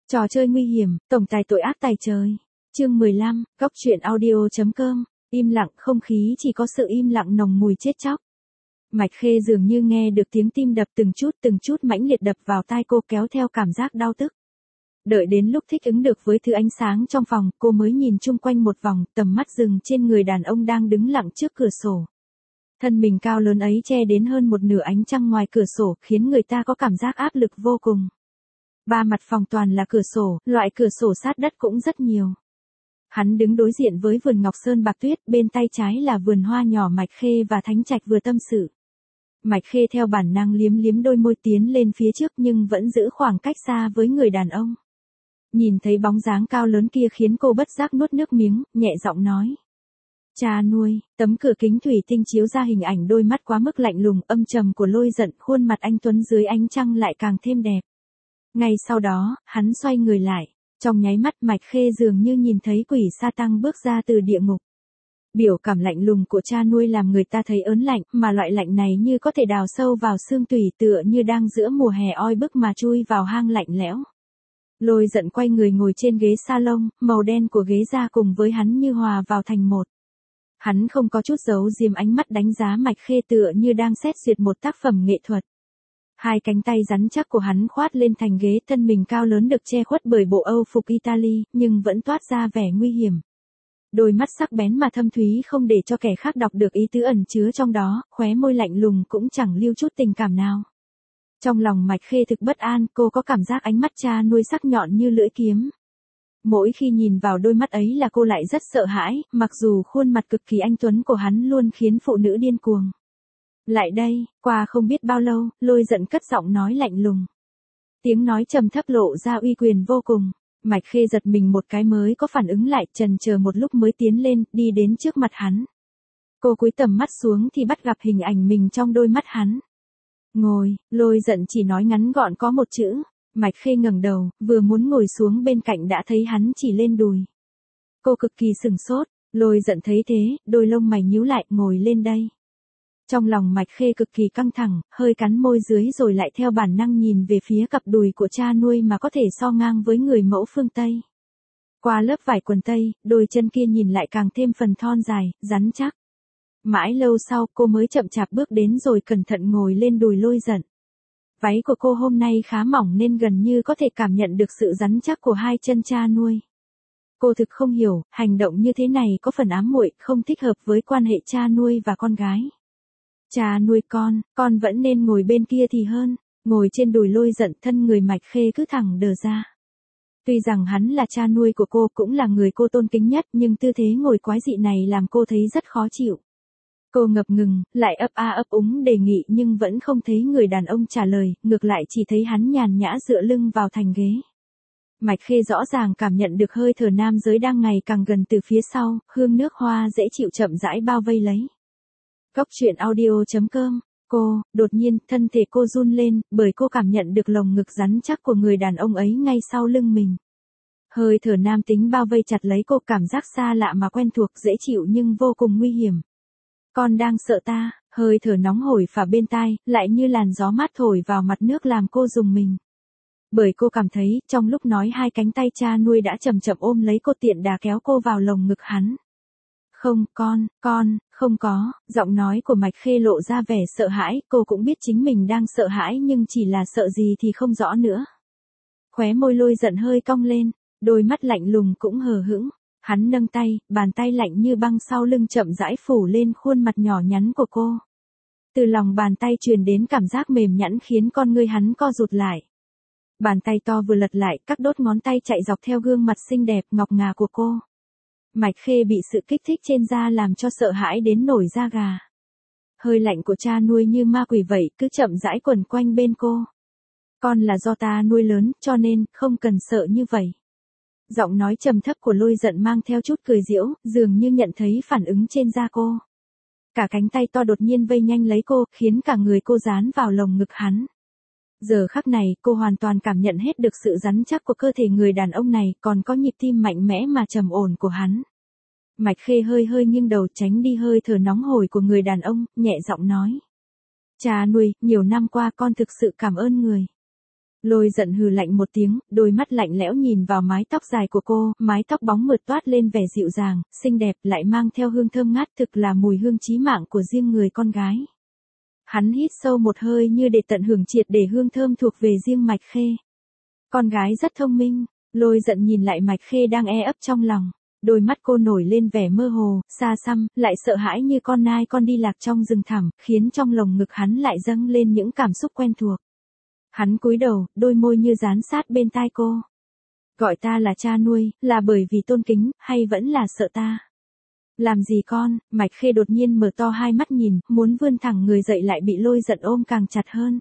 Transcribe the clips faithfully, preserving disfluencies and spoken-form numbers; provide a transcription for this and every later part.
Trò chơi nguy hiểm, tổng tài tội ác tài trời. Chương mười lăm, góc truyện audio.com. Im lặng, không khí chỉ có sự im lặng nồng mùi chết chóc. Mạch Khê dường như nghe được tiếng tim đập từng chút từng chút mãnh liệt đập vào tai cô, kéo theo cảm giác đau tức. Đợi đến lúc thích ứng được với thứ ánh sáng trong phòng, cô mới nhìn chung quanh một vòng, tầm mắt dừng trên người đàn ông đang đứng lặng trước cửa sổ. Thân mình cao lớn ấy che đến hơn một nửa ánh trăng ngoài cửa sổ, khiến người ta có cảm giác áp lực vô cùng. Ba mặt phòng toàn là cửa sổ, loại cửa sổ sát đất cũng rất nhiều. Hắn đứng đối diện với vườn ngọc sơn bạc tuyết, bên tay trái là vườn hoa nhỏ Mạch Khê và Thánh Trạch vừa tâm sự. Mạch Khê theo bản năng liếm liếm đôi môi tiến lên phía trước nhưng vẫn giữ khoảng cách xa với người đàn ông. Nhìn thấy bóng dáng cao lớn kia khiến cô bất giác nuốt nước miếng, nhẹ giọng nói. Cha nuôi, tấm cửa kính thủy tinh chiếu ra hình ảnh đôi mắt quá mức lạnh lùng âm trầm của Lôi Giận, khuôn mặt anh tuấn dưới ánh trăng lại càng thêm đẹp. Ngay sau đó, hắn xoay người lại, trong nháy mắt Mạch Khê dường như nhìn thấy quỷ sa tăng bước ra từ địa ngục. Biểu cảm lạnh lùng của cha nuôi làm người ta thấy ớn lạnh, mà loại lạnh này như có thể đào sâu vào xương tủy, tựa như đang giữa mùa hè oi bức mà chui vào hang lạnh lẽo. Lôi Giận quay người ngồi trên ghế salon, màu đen của ghế da cùng với hắn như hòa vào thành một. Hắn không có chút giấu diếm, ánh mắt đánh giá Mạch Khê tựa như đang xét duyệt một tác phẩm nghệ thuật. Hai cánh tay rắn chắc của hắn khoát lên thành ghế, thân mình cao lớn được che khuất bởi bộ Âu phục Italy, nhưng vẫn toát ra vẻ nguy hiểm. Đôi mắt sắc bén mà thâm thúy không để cho kẻ khác đọc được ý tứ ẩn chứa trong đó, khóe môi lạnh lùng cũng chẳng lưu chút tình cảm nào. Trong lòng Mạch Khê thực bất an, cô có cảm giác ánh mắt cha nuôi sắc nhọn như lưỡi kiếm. Mỗi khi nhìn vào đôi mắt ấy là cô lại rất sợ hãi, mặc dù khuôn mặt cực kỳ anh tuấn của hắn luôn khiến phụ nữ điên cuồng. Lại đây, qua không biết bao lâu, Lôi Giận cất giọng nói lạnh lùng. Tiếng nói trầm thấp lộ ra uy quyền vô cùng. Mạch Khê giật mình một cái mới có phản ứng lại, chần chờ một lúc mới tiến lên, đi đến trước mặt hắn. Cô cúi tầm mắt xuống thì bắt gặp hình ảnh mình trong đôi mắt hắn. Ngồi, Lôi Giận chỉ nói ngắn gọn có một chữ. Mạch Khê ngẩng đầu, vừa muốn ngồi xuống bên cạnh đã thấy hắn chỉ lên đùi. Cô cực kỳ sửng sốt, Lôi Giận thấy thế, đôi lông mày nhíu lại, ngồi lên đây. Trong lòng Mạch Khê cực kỳ căng thẳng, hơi cắn môi dưới rồi lại theo bản năng nhìn về phía cặp đùi của cha nuôi mà có thể so ngang với người mẫu phương Tây. Qua lớp vải quần tây, đôi chân kia nhìn lại càng thêm phần thon dài, rắn chắc. Mãi lâu sau cô mới chậm chạp bước đến rồi cẩn thận ngồi lên đùi Lôi Giận. Váy của cô hôm nay khá mỏng nên gần như có thể cảm nhận được sự rắn chắc của hai chân cha nuôi. Cô thực không hiểu, hành động như thế này có phần ám muội, không thích hợp với quan hệ cha nuôi và con gái. Cha nuôi con, con vẫn nên ngồi bên kia thì hơn. Ngồi trên đùi Lôi Giận, thân người Mạch Khê cứ thẳng đờ ra. Tuy rằng hắn là cha nuôi của cô, cũng là người cô tôn kính nhất, nhưng tư thế ngồi quái dị này làm cô thấy rất khó chịu. Cô ngập ngừng, lại ấp a ấp úng đề nghị nhưng vẫn không thấy người đàn ông trả lời, ngược lại chỉ thấy hắn nhàn nhã dựa lưng vào thành ghế. Mạch Khê rõ ràng cảm nhận được hơi thở nam giới đang ngày càng gần từ phía sau, hương nước hoa dễ chịu chậm rãi bao vây lấy. Góc truyện audio.com. Cô, đột nhiên, thân thể cô run lên, bởi cô cảm nhận được lồng ngực rắn chắc của người đàn ông ấy ngay sau lưng mình. Hơi thở nam tính bao vây chặt lấy cô, cảm giác xa lạ mà quen thuộc, dễ chịu nhưng vô cùng nguy hiểm. Con đang sợ ta, hơi thở nóng hổi phả bên tai, lại như làn gió mát thổi vào mặt nước làm cô rùng mình. Bởi cô cảm thấy, trong lúc nói hai cánh tay cha nuôi đã chậm chậm ôm lấy cô, tiện đà kéo cô vào lồng ngực hắn. Không, con, con, không có, giọng nói của Mạch Khê lộ ra vẻ sợ hãi, cô cũng biết chính mình đang sợ hãi nhưng chỉ là sợ gì thì không rõ nữa. Khóe môi Lôi Giận hơi cong lên, đôi mắt lạnh lùng cũng hờ hững. Hắn nâng tay, bàn tay lạnh như băng sau lưng chậm rãi phủ lên khuôn mặt nhỏ nhắn của cô. Từ lòng bàn tay truyền đến cảm giác mềm nhẵn khiến con ngươi hắn co rụt lại. Bàn tay to vừa lật lại, các đốt ngón tay chạy dọc theo gương mặt xinh đẹp ngọc ngà của cô. Mạch Khê bị sự kích thích trên da làm cho sợ hãi đến nổi da gà. Hơi lạnh của cha nuôi như ma quỷ vậy cứ chậm rãi quẩn quanh bên cô. Con là do ta nuôi lớn, cho nên không cần sợ như vậy. Giọng nói trầm thấp của Lôi Giận mang theo chút cười giễu, dường như nhận thấy phản ứng trên da cô. Cả cánh tay to đột nhiên vây nhanh lấy cô, khiến cả người cô dán vào lồng ngực hắn. Giờ khắc này, cô hoàn toàn cảm nhận hết được sự rắn chắc của cơ thể người đàn ông này, còn có nhịp tim mạnh mẽ mà trầm ổn của hắn. Mạch Khê hơi hơi nghiêng đầu tránh đi hơi thở nóng hổi của người đàn ông, nhẹ giọng nói. Cha nuôi, nhiều năm qua con thực sự cảm ơn người. Lôi giận hừ lạnh một tiếng, đôi mắt lạnh lẽo nhìn vào mái tóc dài của cô, mái tóc bóng mượt toát lên vẻ dịu dàng, xinh đẹp lại mang theo hương thơm ngát, thực là mùi hương chí mạng của riêng người con gái. Hắn hít sâu một hơi như để tận hưởng triệt để hương thơm thuộc về riêng Mạch Khê. Con gái rất thông minh, Lôi giận nhìn lại Mạch Khê đang e ấp trong lòng. Đôi mắt cô nổi lên vẻ mơ hồ, xa xăm, lại sợ hãi như con nai con đi lạc trong rừng thẳm, khiến trong lồng ngực hắn lại dâng lên những cảm xúc quen thuộc. Hắn cúi đầu, đôi môi như dán sát bên tai cô. Gọi ta là cha nuôi, là bởi vì tôn kính, hay vẫn là sợ ta? Làm gì con? Mạch Khê đột nhiên mở to hai mắt nhìn, muốn vươn thẳng người dậy lại bị Lôi giận ôm càng chặt hơn.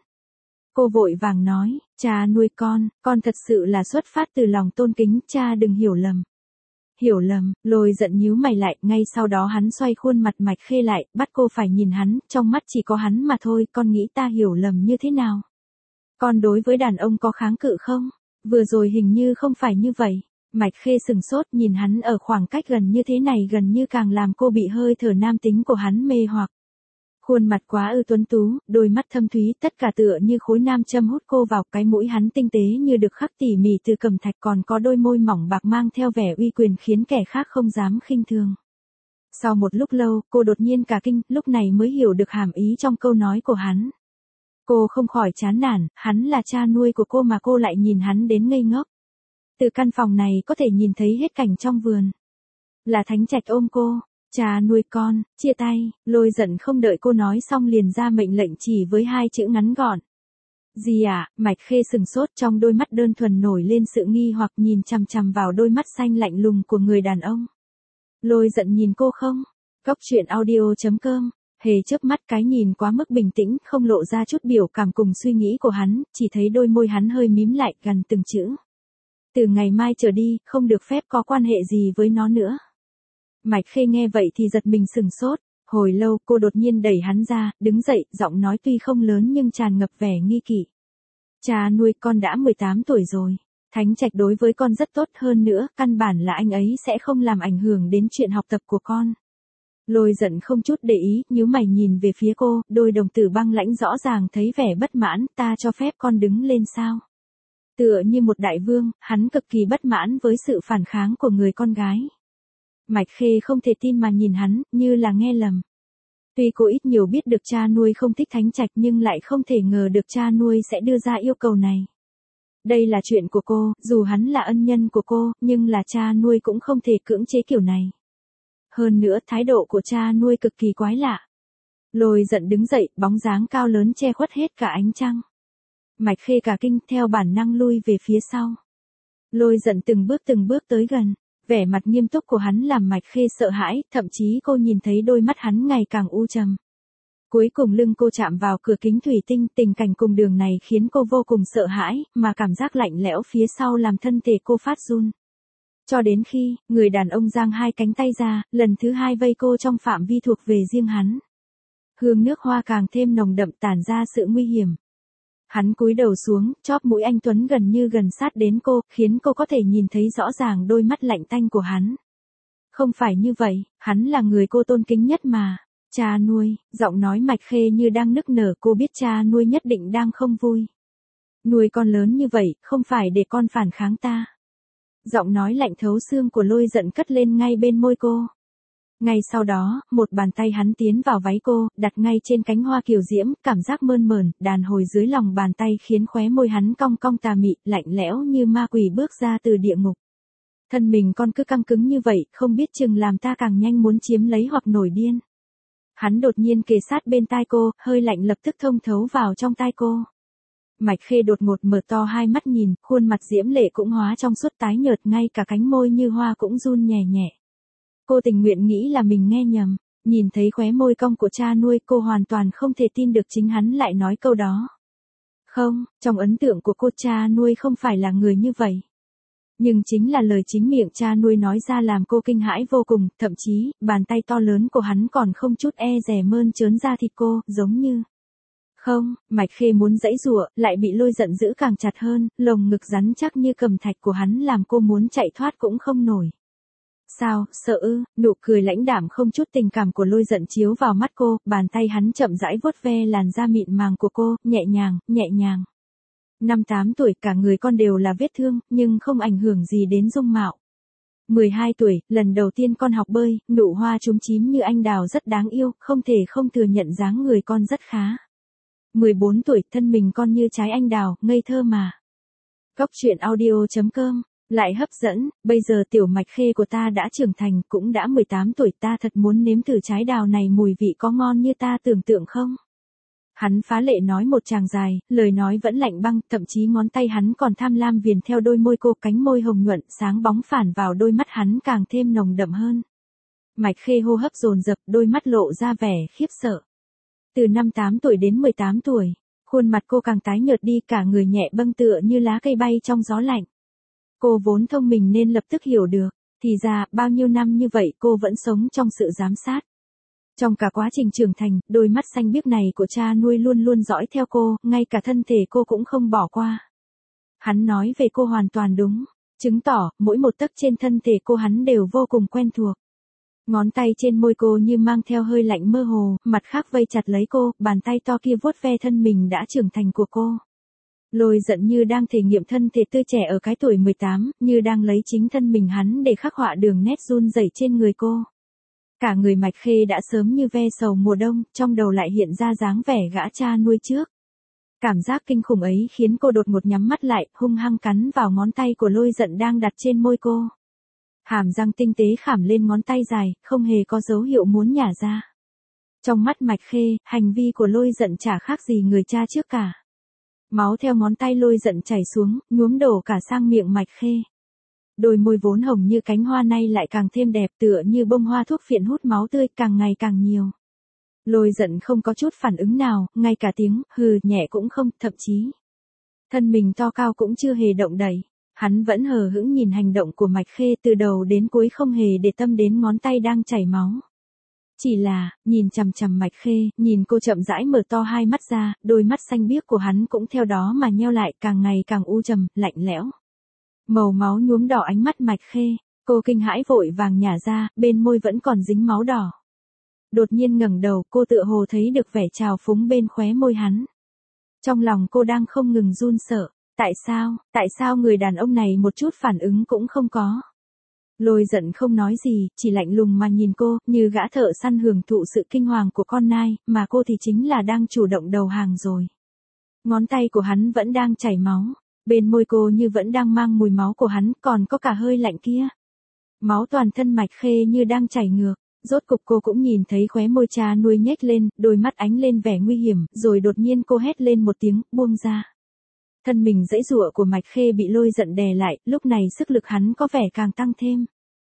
Cô vội vàng nói, cha nuôi con, con thật sự là xuất phát từ lòng tôn kính, cha đừng hiểu lầm. Hiểu lầm, Lôi giận nhíu mày lại, ngay sau đó hắn xoay khuôn mặt Mạch Khê lại, bắt cô phải nhìn hắn, trong mắt chỉ có hắn mà thôi, con nghĩ ta hiểu lầm như thế nào? Con đối với đàn ông có kháng cự không? Vừa rồi hình như không phải như vậy. Mạch Khê sừng sốt nhìn hắn ở khoảng cách gần như thế này gần như càng làm cô bị hơi thở nam tính của hắn mê hoặc. Khuôn mặt quá ư tuấn tú, đôi mắt thâm thúy, tất cả tựa như khối nam châm hút cô vào, cái mũi hắn tinh tế như được khắc tỉ mỉ từ cẩm thạch, còn có đôi môi mỏng bạc mang theo vẻ uy quyền khiến kẻ khác không dám khinh thường. Sau một lúc lâu, cô đột nhiên cả kinh, lúc này mới hiểu được hàm ý trong câu nói của hắn. Cô không khỏi chán nản, hắn là cha nuôi của cô mà cô lại nhìn hắn đến ngây ngốc. Từ căn phòng này có thể nhìn thấy hết cảnh trong vườn. Là Thánh Trạch ôm cô, cha nuôi con, chia tay, Lôi giận không đợi cô nói xong liền ra mệnh lệnh chỉ với hai chữ ngắn gọn. Gì à? Mạch Khê sừng sốt, trong đôi mắt đơn thuần nổi lên sự nghi hoặc, nhìn chằm chằm vào đôi mắt xanh lạnh lùng của người đàn ông. Lôi giận nhìn cô không? Cốc truyện audio chấm com. Hề chớp mắt, cái nhìn quá mức bình tĩnh, không lộ ra chút biểu cảm cùng suy nghĩ của hắn, chỉ thấy đôi môi hắn hơi mím lại gần từng chữ. Từ ngày mai trở đi, không được phép có quan hệ gì với nó nữa. Mạch Khê nghe vậy thì giật mình sừng sốt, hồi lâu cô đột nhiên đẩy hắn ra, đứng dậy, giọng nói tuy không lớn nhưng tràn ngập vẻ nghi kỵ. Cha nuôi, con đã mười tám tuổi rồi. Thánh Trạch đối với con rất tốt, hơn nữa, căn bản là anh ấy sẽ không làm ảnh hưởng đến chuyện học tập của con. Lôi giận không chút để ý, nhíu mày nhìn về phía cô, đôi đồng tử băng lãnh rõ ràng thấy vẻ bất mãn, ta cho phép con đứng lên sao? Tựa như một đại vương, hắn cực kỳ bất mãn với sự phản kháng của người con gái. Mạch Khê không thể tin mà nhìn hắn, như là nghe lầm. Tuy cô ít nhiều biết được cha nuôi không thích Thánh Trạch nhưng lại không thể ngờ được cha nuôi sẽ đưa ra yêu cầu này. Đây là chuyện của cô, dù hắn là ân nhân của cô, nhưng là cha nuôi cũng không thể cưỡng chế kiểu này. Hơn nữa, thái độ của cha nuôi cực kỳ quái lạ. Lôi giận đứng dậy, bóng dáng cao lớn che khuất hết cả ánh trăng. Mạch Khê cả kinh, theo bản năng lui về phía sau. Lôi giận từng bước từng bước tới gần, vẻ mặt nghiêm túc của hắn làm Mạch Khê sợ hãi, thậm chí cô nhìn thấy đôi mắt hắn ngày càng u trầm. Cuối cùng lưng cô chạm vào cửa kính thủy tinh, tình cảnh cùng đường này khiến cô vô cùng sợ hãi, mà cảm giác lạnh lẽo phía sau làm thân thể cô phát run. Cho đến khi, người đàn ông giang hai cánh tay ra, lần thứ hai vây cô trong phạm vi thuộc về riêng hắn. Hương nước hoa càng thêm nồng đậm tản ra sự nguy hiểm. Hắn cúi đầu xuống, chóp mũi anh tuấn gần như gần sát đến cô, khiến cô có thể nhìn thấy rõ ràng đôi mắt lạnh tanh của hắn. Không phải như vậy, hắn là người cô tôn kính nhất mà. Cha nuôi, giọng nói Mạch Khê như đang nức nở, cô biết cha nuôi nhất định đang không vui. Nuôi con lớn như vậy, không phải để con phản kháng ta. Giọng nói lạnh thấu xương của Lôi giận cất lên ngay bên môi cô. Ngay sau đó, một bàn tay hắn tiến vào váy cô, đặt ngay trên cánh hoa kiều diễm, cảm giác mơn mởn, đàn hồi dưới lòng bàn tay khiến khóe môi hắn cong cong tà mị, lạnh lẽo như ma quỷ bước ra từ địa ngục. Thân mình con cứ căng cứng như vậy, không biết chừng làm ta càng nhanh muốn chiếm lấy hoặc nổi điên. Hắn đột nhiên kề sát bên tai cô, hơi lạnh lập tức thông thấu vào trong tai cô. Mạch Khê đột ngột mở to hai mắt nhìn, khuôn mặt diễm lệ cũng hóa trong suốt tái nhợt, ngay cả cánh môi như hoa cũng run nhẹ nhẹ. Cô tình nguyện nghĩ là mình nghe nhầm, nhìn thấy khóe môi cong của cha nuôi, cô hoàn toàn không thể tin được chính hắn lại nói câu đó. Không, trong ấn tượng của cô cha nuôi không phải là người như vậy. Nhưng chính là lời chính miệng cha nuôi nói ra làm cô kinh hãi vô cùng, thậm chí, bàn tay to lớn của hắn còn không chút e dè mơn trớn ra thịt cô, giống như... Không, Mạch Khê muốn giãy giụa, lại bị Lôi giận giữ càng chặt hơn, lồng ngực rắn chắc như cẩm thạch của hắn làm cô muốn chạy thoát cũng không nổi. Sao, sợ ư? Nụ cười lãnh đạm không chút tình cảm của Lôi giận chiếu vào mắt cô, bàn tay hắn chậm rãi vuốt ve làn da mịn màng của cô, nhẹ nhàng, nhẹ nhàng. Năm tám tuổi cả người con đều là vết thương, nhưng không ảnh hưởng gì đến dung mạo. mười hai tuổi, lần đầu tiên con học bơi, nụ hoa chúm chím như anh đào rất đáng yêu, không thể không thừa nhận dáng người con rất khá. mười bốn tuổi, thân mình con như trái anh đào, ngây thơ mà. Góc truyện audio chấm com, lại hấp dẫn, bây giờ tiểu Mạch Khê của ta đã trưởng thành, cũng đã mười tám tuổi, ta thật muốn nếm thử trái đào này mùi vị có ngon như ta tưởng tượng không? Hắn phá lệ nói một tràng dài, lời nói vẫn lạnh băng, thậm chí ngón tay hắn còn tham lam viền theo đôi môi cô, cánh môi hồng nhuận, sáng bóng phản vào đôi mắt hắn càng thêm nồng đậm hơn. Mạch Khê hô hấp dồn dập, đôi mắt lộ ra vẻ khiếp sợ. Từ năm tám tuổi đến mười tám tuổi, khuôn mặt cô càng tái nhợt đi, cả người nhẹ bâng tựa như lá cây bay trong gió lạnh. Cô vốn thông minh nên lập tức hiểu được, thì ra, bao nhiêu năm như vậy cô vẫn sống trong sự giám sát. Trong cả quá trình trưởng thành, đôi mắt xanh biếc này của cha nuôi luôn luôn dõi theo cô, ngay cả thân thể cô cũng không bỏ qua. Hắn nói về cô hoàn toàn đúng, chứng tỏ, mỗi một tấc trên thân thể cô hắn đều vô cùng quen thuộc. Ngón tay trên môi cô như mang theo hơi lạnh mơ hồ, mặt khác vây chặt lấy cô, bàn tay to kia vuốt ve thân mình đã trưởng thành của cô. Lôi Giận như đang thể nghiệm thân thể tươi trẻ ở cái tuổi mười tám, như đang lấy chính thân mình hắn để khắc họa đường nét run rẩy trên người cô. Cả người Mạch Khê đã sớm như ve sầu mùa đông, trong đầu lại hiện ra dáng vẻ gã cha nuôi trước. Cảm giác kinh khủng ấy khiến cô đột ngột nhắm mắt lại, hung hăng cắn vào ngón tay của Lôi Giận đang đặt trên môi cô. Hàm răng tinh tế khảm lên ngón tay dài, không hề có dấu hiệu muốn nhả ra. Trong mắt Mạch Khê, hành vi của Lôi Giận chả khác gì người cha trước cả. Máu theo ngón tay Lôi Giận chảy xuống, nhuốm đổ cả sang miệng Mạch Khê. Đôi môi vốn hồng như cánh hoa nay lại càng thêm đẹp, tựa như bông hoa thuốc phiện hút máu tươi, càng ngày càng nhiều. Lôi Giận không có chút phản ứng nào, ngay cả tiếng hừ nhẹ cũng không, thậm chí thân mình to cao cũng chưa hề động đậy. Hắn vẫn hờ hững nhìn hành động của Mạch Khê, từ đầu đến cuối không hề để tâm đến ngón tay đang chảy máu. Chỉ là, nhìn chằm chằm Mạch Khê, nhìn cô chậm rãi mở to hai mắt ra, đôi mắt xanh biếc của hắn cũng theo đó mà nheo lại, càng ngày càng u trầm, lạnh lẽo. Màu máu nhuốm đỏ ánh mắt Mạch Khê, cô kinh hãi vội vàng nhả ra, bên môi vẫn còn dính máu đỏ. Đột nhiên ngẩng đầu, cô tựa hồ thấy được vẻ trào phúng bên khóe môi hắn. Trong lòng cô đang không ngừng run sợ, tại sao, tại sao người đàn ông này một chút phản ứng cũng không có. Lôi Giận không nói gì, chỉ lạnh lùng mà nhìn cô, như gã thợ săn hưởng thụ sự kinh hoàng của con nai, mà cô thì chính là đang chủ động đầu hàng rồi. Ngón tay của hắn vẫn đang chảy máu, bên môi cô như vẫn đang mang mùi máu của hắn, còn có cả hơi lạnh kia. Máu toàn thân Mạch Khê như đang chảy ngược, rốt cục cô cũng nhìn thấy khóe môi cha nuôi nhếch lên, đôi mắt ánh lên vẻ nguy hiểm, rồi đột nhiên cô hét lên một tiếng, buông ra. Thân mình giãy giụa của Mạch Khê bị Lôi Giận đè lại, lúc này sức lực hắn có vẻ càng tăng thêm.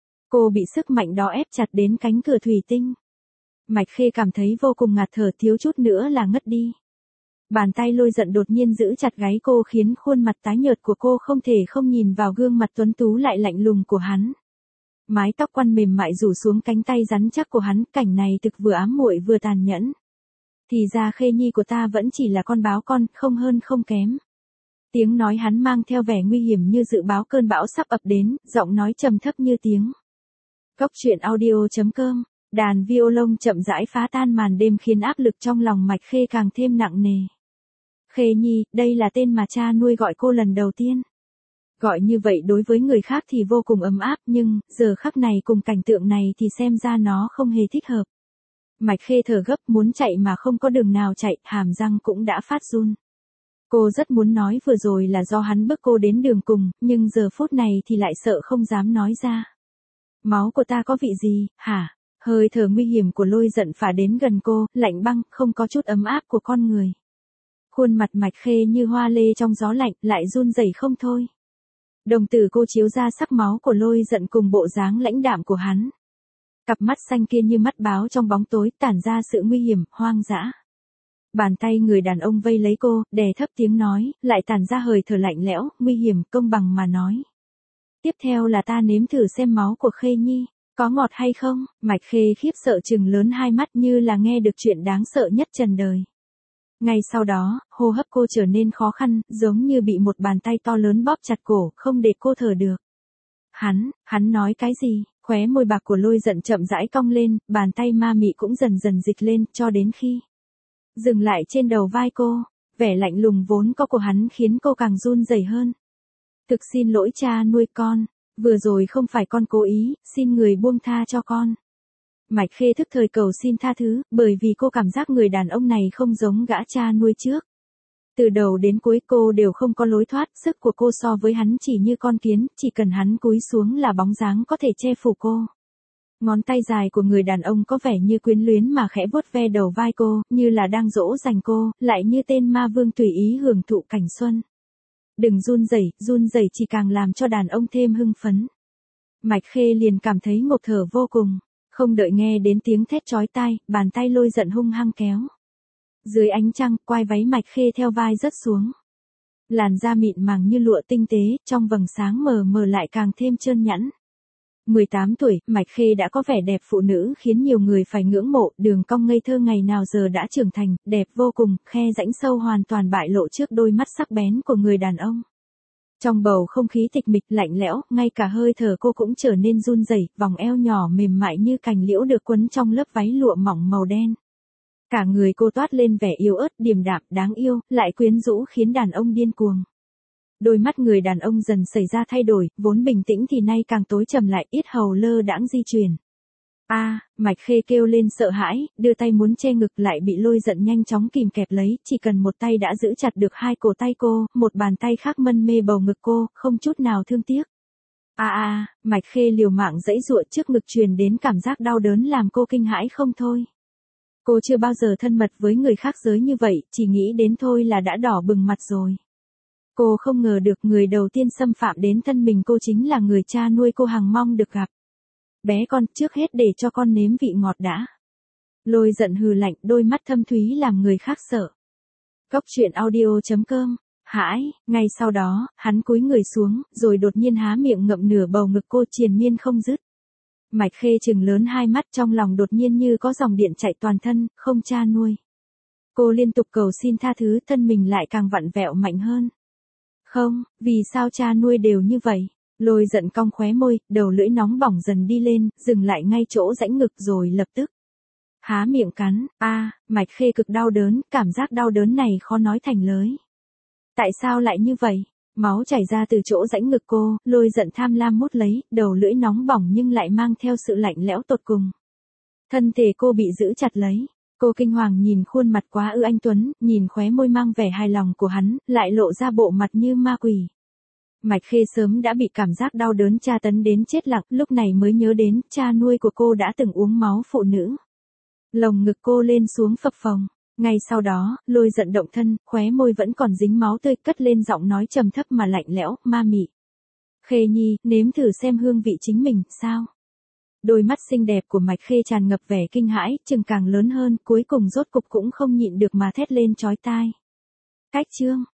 Cô bị sức mạnh đó ép chặt đến cánh cửa thủy tinh. Mạch Khê cảm thấy vô cùng ngạt thở, thiếu chút nữa là ngất đi. Bàn tay Lôi Giận đột nhiên giữ chặt gáy cô khiến khuôn mặt tái nhợt của cô không thể không nhìn vào gương mặt tuấn tú lại lạnh lùng của hắn. Mái tóc quăn mềm mại rủ xuống cánh tay rắn chắc của hắn, cảnh này thực vừa ám muội vừa tàn nhẫn. Thì ra Khê nhi của ta vẫn chỉ là con báo con, không hơn không kém. Tiếng nói hắn mang theo vẻ nguy hiểm như dự báo cơn bão sắp ập đến, giọng nói trầm thấp như tiếng. Góc truyện audio chấm com, đàn violon chậm rãi phá tan màn đêm khiến áp lực trong lòng Mạch Khê càng thêm nặng nề. Khê nhi, đây là tên mà cha nuôi gọi cô lần đầu tiên. Gọi như vậy đối với người khác thì vô cùng ấm áp, nhưng, giờ khắc này cùng cảnh tượng này thì xem ra nó không hề thích hợp. Mạch Khê thở gấp muốn chạy mà không có đường nào chạy, hàm răng cũng đã phát run. Cô rất muốn nói vừa rồi là do hắn bức cô đến đường cùng, nhưng giờ phút này thì lại sợ không dám nói ra. Máu của ta có vị gì, hả? Hơi thở nguy hiểm của Lôi Giận phả đến gần cô, lạnh băng, không có chút ấm áp của con người. Khuôn mặt Mạch Khê như hoa lê trong gió lạnh, lại run rẩy không thôi. Đồng tử cô chiếu ra sắc máu của Lôi Giận cùng bộ dáng lãnh đạm của hắn. Cặp mắt xanh kia như mắt báo trong bóng tối, tản ra sự nguy hiểm, hoang dã. Bàn tay người đàn ông vây lấy cô, đè thấp tiếng nói, lại tản ra hơi thở lạnh lẽo, nguy hiểm, công bằng mà nói. Tiếp theo là ta nếm thử xem máu của Khê nhi, có ngọt hay không? Mạch Khê khiếp sợ trừng lớn hai mắt như là nghe được chuyện đáng sợ nhất trần đời. Ngay sau đó, hô hấp cô trở nên khó khăn, giống như bị một bàn tay to lớn bóp chặt cổ, không để cô thở được. Hắn, hắn nói cái gì? Khóe môi bạc của Lôi Giận chậm rãi cong lên, bàn tay ma mị cũng dần dần dịch lên, cho đến khi dừng lại trên đầu vai cô. Vẻ lạnh lùng vốn có của hắn khiến cô càng run rẩy hơn. Thực xin lỗi cha nuôi con, vừa rồi không phải con cố ý, xin người buông tha cho con. Mạch Khê thức thời cầu xin tha thứ, bởi vì cô cảm giác người đàn ông này không giống gã cha nuôi trước. Từ đầu đến cuối cô đều không có lối thoát, sức của cô so với hắn chỉ như con kiến, chỉ cần hắn cúi xuống là bóng dáng có thể che phủ cô. Ngón tay dài của người đàn ông có vẻ như quyến luyến mà khẽ vuốt ve đầu vai cô, như là đang dỗ dành cô, lại như tên ma vương tùy ý hưởng thụ cảnh xuân. Đừng run rẩy, run rẩy chỉ càng làm cho đàn ông thêm hưng phấn. Mạch Khê liền cảm thấy ngộp thở vô cùng, không đợi nghe đến tiếng thét chói tai, bàn tay lôi giận hung hăng kéo. Dưới ánh trăng, quai váy Mạch Khê theo vai rớt xuống. Làn da mịn màng như lụa tinh tế, trong vầng sáng mờ mờ lại càng thêm trơn nhẵn. mười tám tuổi, Mạch Khê đã có vẻ đẹp phụ nữ khiến nhiều người phải ngưỡng mộ, đường cong ngây thơ ngày nào giờ đã trưởng thành, đẹp vô cùng, khe rãnh sâu hoàn toàn bại lộ trước đôi mắt sắc bén của người đàn ông. Trong bầu không khí tịch mịch lạnh lẽo, ngay cả hơi thở cô cũng trở nên run rẩy, vòng eo nhỏ mềm mại như cành liễu được quấn trong lớp váy lụa mỏng màu đen. Cả người cô toát lên vẻ yếu ớt, điềm đạm, đáng yêu, lại quyến rũ khiến đàn ông điên cuồng. Đôi mắt người đàn ông dần xảy ra thay đổi, vốn bình tĩnh thì nay càng tối trầm lại, yết hầu lơ đãng di chuyển. A, à, Mạch Khê kêu lên sợ hãi, đưa tay muốn che ngực lại bị lôi giận nhanh chóng kìm kẹp lấy, chỉ cần một tay đã giữ chặt được hai cổ tay cô, một bàn tay khác mân mê bầu ngực cô, không chút nào thương tiếc. A à, a, à, Mạch Khê liều mạng giãy giụa trước ngực truyền đến cảm giác đau đớn làm cô kinh hãi không thôi. Cô chưa bao giờ thân mật với người khác giới như vậy, chỉ nghĩ đến thôi là đã đỏ bừng mặt rồi. Cô không ngờ được người đầu tiên xâm phạm đến thân mình cô chính là người cha nuôi cô hằng mong được gặp. Bé con, trước hết để cho con nếm vị ngọt đã. Lôi giận hừ lạnh, đôi mắt thâm thúy làm người khác sợ. Cốc truyện audio chấm com. Hãi, ngay sau đó, hắn cúi người xuống, rồi đột nhiên há miệng ngậm nửa bầu ngực cô triền miên không dứt. Mạch Khê trừng lớn hai mắt, trong lòng đột nhiên như có dòng điện chạy toàn thân, không cha nuôi. Cô liên tục cầu xin tha thứ, thân mình lại càng vặn vẹo mạnh hơn. Không, vì sao cha nuôi đều như vậy? Lôi giận cong khóe môi, đầu lưỡi nóng bỏng dần đi lên, dừng lại ngay chỗ rãnh ngực rồi lập tức há miệng cắn. A, à, Mạch Khê cực đau đớn, cảm giác đau đớn này khó nói thành lời. Tại sao lại như vậy? Máu chảy ra từ chỗ rãnh ngực cô, lôi giận tham lam mút lấy, đầu lưỡi nóng bỏng nhưng lại mang theo sự lạnh lẽo tột cùng. Thân thể cô bị giữ chặt lấy. Cô kinh hoàng nhìn khuôn mặt quá ư anh tuấn, nhìn khóe môi mang vẻ hài lòng của hắn, lại lộ ra bộ mặt như ma quỷ. Mạch Khê sớm đã bị cảm giác đau đớn tra tấn đến chết lặng, lúc này mới nhớ đến cha nuôi của cô đã từng uống máu phụ nữ. Lồng ngực cô lên xuống phập phồng. Ngay sau đó, lôi giận động thân, khóe môi vẫn còn dính máu tươi, cất lên giọng nói trầm thấp mà lạnh lẽo, ma mị. Khê nhi, nếm thử xem hương vị chính mình, sao? Đôi mắt xinh đẹp của Mạch Khê tràn ngập vẻ kinh hãi, chừng càng lớn hơn, cuối cùng rốt cục cũng không nhịn được mà thét lên chói tai. Cách chương.